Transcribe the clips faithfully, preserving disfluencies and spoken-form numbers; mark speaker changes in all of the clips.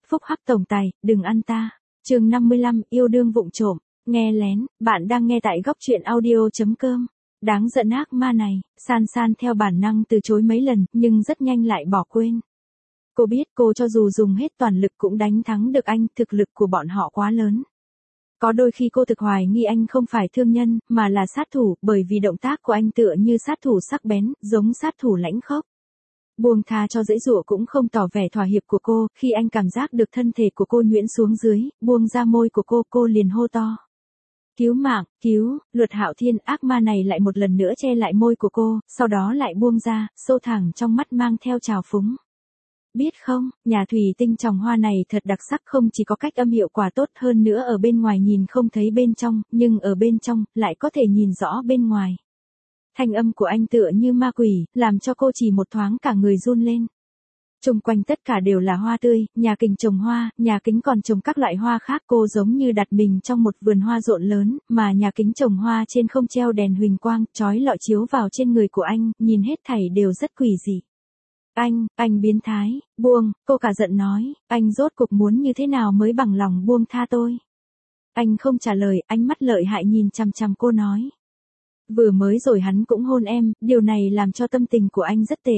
Speaker 1: Phúc hắc tổng tài, đừng ăn ta. Chương năm mươi lăm, yêu đương vụng trộm. Nghe lén, bạn đang nghe tại góc truyện audio chấm com. Đáng giận ác ma này, San San theo bản năng từ chối mấy lần, nhưng rất nhanh lại bỏ quên. Cô biết cô cho dù dùng hết toàn lực cũng đánh thắng được anh, thực lực của bọn họ quá lớn. Có đôi khi cô thực hoài nghi anh không phải thương nhân, mà là sát thủ, bởi vì động tác của anh tựa như sát thủ sắc bén, giống sát thủ lãnh khốc. Buông tha cho dãy dụa cũng không tỏ vẻ thỏa hiệp của cô, khi anh cảm giác được thân thể của cô nhuyễn xuống dưới, buông ra môi của cô, cô liền hô to. Cứu mạng, cứu, Luật Hạo Thiên, ác ma này lại một lần nữa che lại môi của cô, sau đó lại buông ra, sâu thẳng trong mắt mang theo trào phúng. Biết không, nhà thủy tinh trồng hoa này thật đặc sắc, không chỉ có cách âm hiệu quả tốt hơn nữa, ở bên ngoài nhìn không thấy bên trong, nhưng ở bên trong, lại có thể nhìn rõ bên ngoài. Thanh âm của anh tựa như ma quỷ, làm cho cô chỉ một thoáng cả người run lên. Xung quanh tất cả đều là hoa tươi, nhà kính trồng hoa, nhà kính còn trồng các loại hoa khác, cô giống như đặt mình trong một vườn hoa rộn lớn, mà nhà kính trồng hoa trên không treo đèn huỳnh quang, chói lọi chiếu vào trên người của anh, nhìn hết thảy đều rất quỷ dị. Anh, anh biến thái, buông, cô cả giận nói, anh rốt cuộc muốn như thế nào mới bằng lòng buông tha tôi. Anh không trả lời, ánh mắt lợi hại nhìn chằm chằm cô nói. Vừa mới rồi hắn cũng hôn em, điều này làm cho tâm tình của anh rất tệ.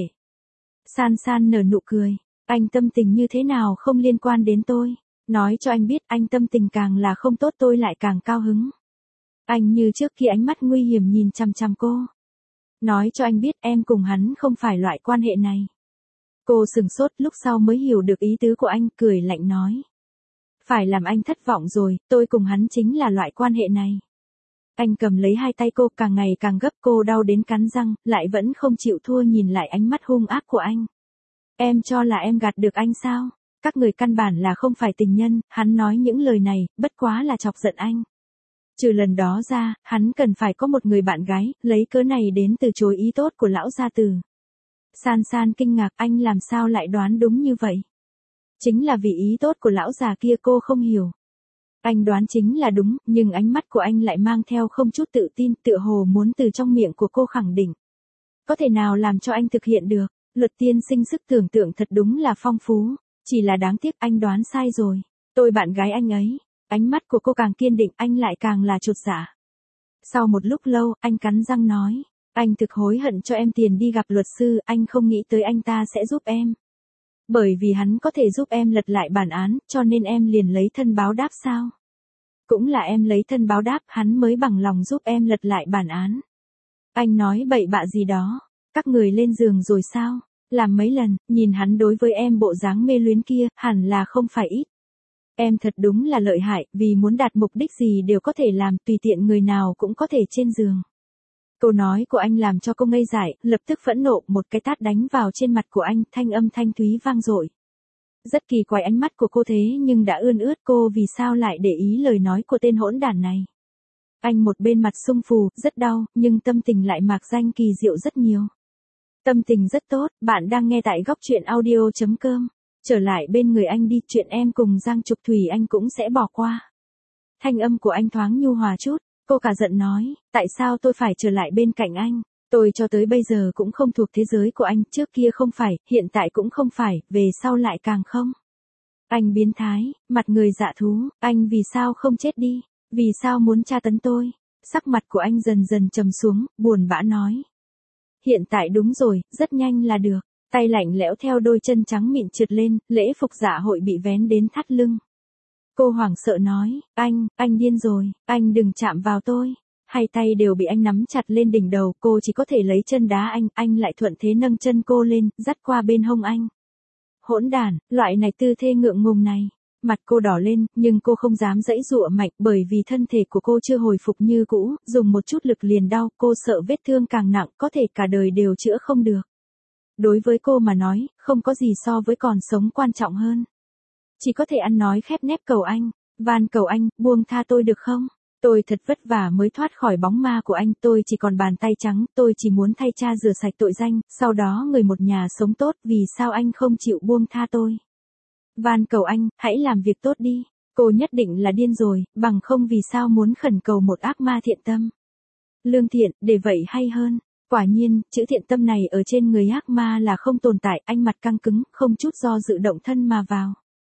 Speaker 1: San San nở nụ cười, anh tâm tình như thế nào không liên quan đến tôi, nói cho anh biết anh tâm tình càng là không tốt tôi lại càng cao hứng. Anh như trước khi ánh mắt nguy hiểm nhìn chằm chằm cô. Nói cho anh biết em cùng hắn không phải loại quan hệ này. Cô sừng sốt, lúc sau mới hiểu được ý tứ của anh, cười lạnh nói. Phải làm anh thất vọng rồi, tôi cùng hắn chính là loại quan hệ này. Anh cầm lấy hai tay cô, càng ngày càng gấp, cô đau đến cắn răng, lại vẫn không chịu thua nhìn lại ánh mắt hung ác của anh. Em cho là em gạt được anh sao? Các người căn bản là không phải tình nhân, hắn nói những lời này, bất quá là chọc giận anh. Trừ lần đó ra, hắn cần phải có một người bạn gái, lấy cớ này đến từ chối ý tốt của lão gia tử. San San kinh ngạc, anh làm sao lại đoán đúng như vậy? Chính là vì ý tốt của lão già kia cô không hiểu. Anh đoán chính là đúng, nhưng ánh mắt của anh lại mang theo không chút tự tin, tựa hồ muốn từ trong miệng của cô khẳng định. Có thể nào làm cho anh thực hiện được? Luật tiên sinh sức tưởng tượng thật đúng là phong phú, chỉ là đáng tiếc anh đoán sai rồi. Tôi bạn gái anh ấy. Ánh mắt của cô càng kiên định, anh lại càng là chột dạ. Sau một lúc lâu, anh cắn răng nói, anh thực hối hận cho em tiền đi gặp luật sư, anh không nghĩ tới anh ta sẽ giúp em. Bởi vì hắn có thể giúp em lật lại bản án, cho nên em liền lấy thân báo đáp sao? Cũng là em lấy thân báo đáp, hắn mới bằng lòng giúp em lật lại bản án. Anh nói bậy bạ gì đó, các người lên giường rồi sao? Làm mấy lần, nhìn hắn đối với em bộ dáng mê luyến kia, hẳn là không phải ít. Em thật đúng là lợi hại, vì muốn đạt mục đích gì đều có thể làm, tùy tiện người nào cũng có thể trên giường. Câu nói của anh làm cho cô ngây dại, lập tức phẫn nộ, một cái tát đánh vào trên mặt của anh, thanh âm thanh thúy vang dội. Rất kỳ quái ánh mắt của cô thế nhưng đã ươn ướt, cô vì sao lại để ý lời nói của tên hỗn đản này. Anh một bên mặt sưng phù, rất đau, nhưng tâm tình lại mạc danh kỳ diệu rất nhiều. Tâm tình rất tốt, bạn đang nghe tại góc truyện audio chấm com. Trở lại bên người anh đi, chuyện em cùng Giang Trục Thủy anh cũng sẽ bỏ qua. Thanh âm của anh thoáng nhu hòa chút, cô cả giận nói, tại sao tôi phải trở lại bên cạnh anh? Tôi cho tới bây giờ cũng không thuộc thế giới của anh, trước kia không phải, hiện tại cũng không phải, về sau lại càng không. Anh biến thái, mặt người dạ thú, anh vì sao không chết đi? Vì sao muốn tra tấn tôi? Sắc mặt của anh dần dần trầm xuống, buồn bã nói. Hiện tại đúng rồi, rất nhanh là được. Tay lạnh lẽo theo đôi chân trắng mịn trượt lên, lễ phục dạ hội bị vén đến thắt lưng. Cô hoảng sợ nói, anh, anh điên rồi, anh đừng chạm vào tôi. Hai tay đều bị anh nắm chặt lên đỉnh đầu, cô chỉ có thể lấy chân đá anh, anh lại thuận thế nâng chân cô lên, dắt qua bên hông anh. Hỗn đản, loại này tư thế ngượng ngùng này. Mặt cô đỏ lên, nhưng cô không dám giãy giụa mạnh, bởi vì thân thể của cô chưa hồi phục như cũ, dùng một chút lực liền đau, cô sợ vết thương càng nặng, có thể cả đời đều chữa không được. Đối với cô mà nói, không có gì so với còn sống quan trọng hơn. Chỉ có thể ăn nói khép nép cầu anh, van cầu anh, buông tha tôi được không? Tôi thật vất vả mới thoát khỏi bóng ma của anh, tôi chỉ còn bàn tay trắng, tôi chỉ muốn thay cha rửa sạch tội danh, sau đó người một nhà sống tốt, vì sao anh không chịu buông tha tôi? Van cầu anh, hãy làm việc tốt đi, cô nhất định là điên rồi, bằng không vì sao muốn khẩn cầu một ác ma thiện tâm. Lương thiện, để vậy hay hơn. Quả nhiên, chữ thiện tâm này ở trên người ác ma là không tồn tại, anh mặt căng cứng, không chút do dự động thân mà vào.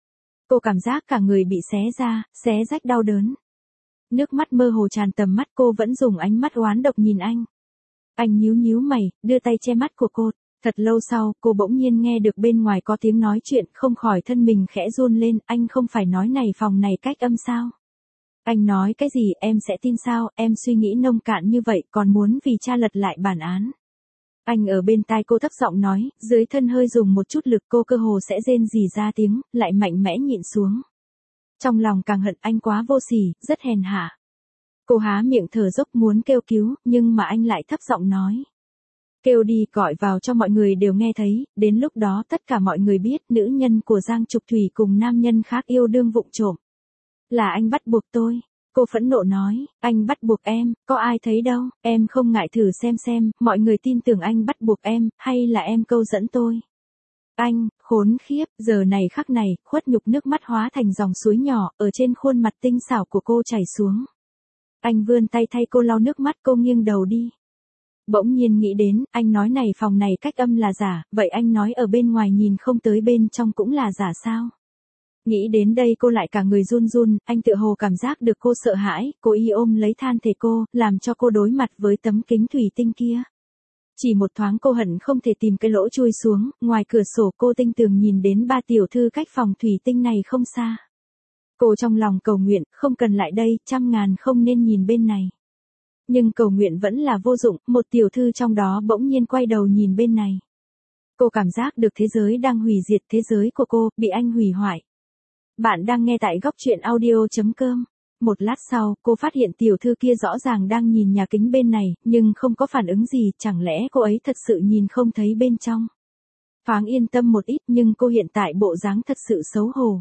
Speaker 1: Cô cảm giác cả người bị xé ra, xé rách đau đớn. Nước mắt mơ hồ tràn tầm mắt, cô vẫn dùng ánh mắt oán độc nhìn anh. Anh nhíu nhíu mày, đưa tay che mắt của cô. Thật lâu sau, cô bỗng nhiên nghe được bên ngoài có tiếng nói chuyện, không khỏi thân mình khẽ run lên. Anh không phải nói này phòng này cách âm sao? Anh nói cái gì em sẽ tin sao? Em suy nghĩ nông cạn như vậy còn muốn vì cha lật lại bản án. Anh ở bên tai cô thấp giọng nói, dưới thân hơi dùng một chút lực, cô cơ hồ sẽ rên rỉ ra tiếng, lại mạnh mẽ nhịn xuống. Trong lòng càng hận anh quá vô sỉ, rất hèn hạ. Cô há miệng thở dốc muốn kêu cứu, nhưng mà anh lại thấp giọng nói. Kêu đi, gọi vào cho mọi người đều nghe thấy, đến lúc đó tất cả mọi người biết nữ nhân của Giang Trục Thủy cùng nam nhân khác yêu đương vụng trộm. Là anh bắt buộc tôi. Cô phẫn nộ nói, anh bắt buộc em, có ai thấy đâu, em không ngại thử xem xem, mọi người tin tưởng anh bắt buộc em, hay là em câu dẫn tôi. Anh, khốn khiếp, giờ này khắc này, khuất nhục nước mắt hóa thành dòng suối nhỏ, ở trên khuôn mặt tinh xảo của cô chảy xuống. Anh vươn tay thay cô lau nước mắt, cô nghiêng đầu đi. Bỗng nhiên nghĩ đến, anh nói này phòng này cách âm là giả, vậy anh nói ở bên ngoài nhìn không tới bên trong cũng là giả sao? Nghĩ đến đây cô lại cả người run run, anh tựa hồ cảm giác được cô sợ hãi, cô y ôm lấy than thể cô, làm cho cô đối mặt với tấm kính thủy tinh kia. Chỉ một thoáng cô hận không thể tìm cái lỗ chui xuống, ngoài cửa sổ cô tinh tường nhìn đến ba tiểu thư cách phòng thủy tinh này không xa. Cô trong lòng cầu nguyện, không cần lại đây, trăm ngàn không nên nhìn bên này. Nhưng cầu nguyện vẫn là vô dụng, một tiểu thư trong đó bỗng nhiên quay đầu nhìn bên này. Cô cảm giác được thế giới đang hủy diệt, thế giới của cô, bị anh hủy hoại. Bạn đang nghe tại góc truyện audio.com. Một lát sau, cô phát hiện tiểu thư kia rõ ràng đang nhìn nhà kính bên này, nhưng không có phản ứng gì, chẳng lẽ cô ấy thật sự nhìn không thấy bên trong. Thoáng yên tâm một ít nhưng cô hiện tại bộ dáng thật sự xấu hổ.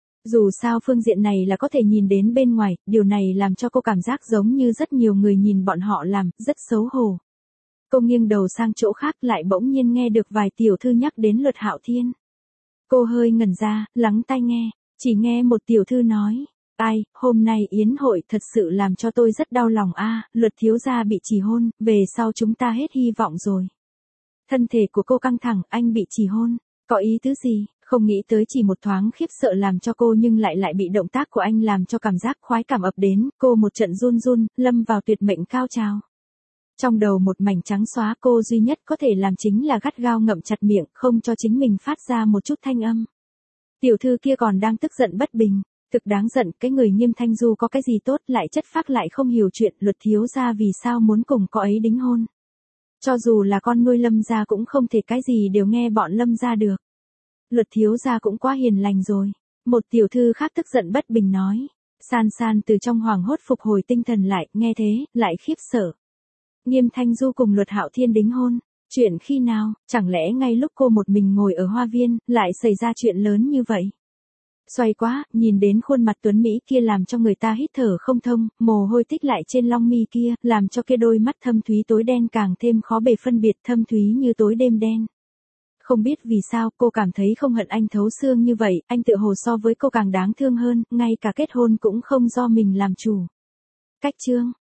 Speaker 1: Dù sao phương diện này là có thể nhìn đến bên ngoài, điều này làm cho cô cảm giác giống như rất nhiều người nhìn bọn họ làm, rất xấu hổ. Cô nghiêng đầu sang chỗ khác lại bỗng nhiên nghe được vài tiểu thư nhắc đến Luật Hạo Thiên. Cô hơi ngẩn ra, lắng tai nghe, chỉ nghe một tiểu thư nói, ai, hôm nay yến hội thật sự làm cho tôi rất đau lòng a, Luật thiếu gia bị trì hôn, về sau chúng ta hết hy vọng rồi. Thân thể của cô căng thẳng, anh bị trì hôn, có ý tứ gì? Không nghĩ tới chỉ một thoáng khiếp sợ làm cho cô nhưng lại lại bị động tác của anh làm cho cảm giác khoái cảm ập đến, cô một trận run run, lâm vào tuyệt mệnh cao trào. Trong đầu một mảnh trắng xóa, cô duy nhất có thể làm chính là gắt gao ngậm chặt miệng, không cho chính mình phát ra một chút thanh âm. Tiểu thư kia còn đang tức giận bất bình, thực đáng giận, cái người Nghiêm Thanh Du có cái gì tốt lại chất phác lại không hiểu chuyện, Luật thiếu gia vì sao muốn cùng cô ấy đính hôn. Cho dù là con nuôi Lâm gia cũng không thể cái gì đều nghe bọn Lâm gia được. Luật thiếu gia cũng quá hiền lành rồi. Một tiểu thư khác tức giận bất bình nói. San San từ trong hoảng hốt phục hồi tinh thần lại, nghe thế, lại khiếp sợ. Nghiêm Thanh Du cùng Luật Hạo Thiên đính hôn. Chuyện khi nào, chẳng lẽ ngay lúc cô một mình ngồi ở hoa viên, lại xảy ra chuyện lớn như vậy? Xoay quá, nhìn đến khuôn mặt tuấn Mỹ kia làm cho người ta hít thở không thông, mồ hôi tích lại trên long mi kia, làm cho kia đôi mắt thâm thúy tối đen càng thêm khó bề phân biệt, thâm thúy như tối đêm đen. Không biết vì sao cô cảm thấy không hận anh thấu xương như vậy, anh tự hồ so với cô càng đáng thương hơn, ngay cả kết hôn cũng không do mình làm chủ. Cách chương.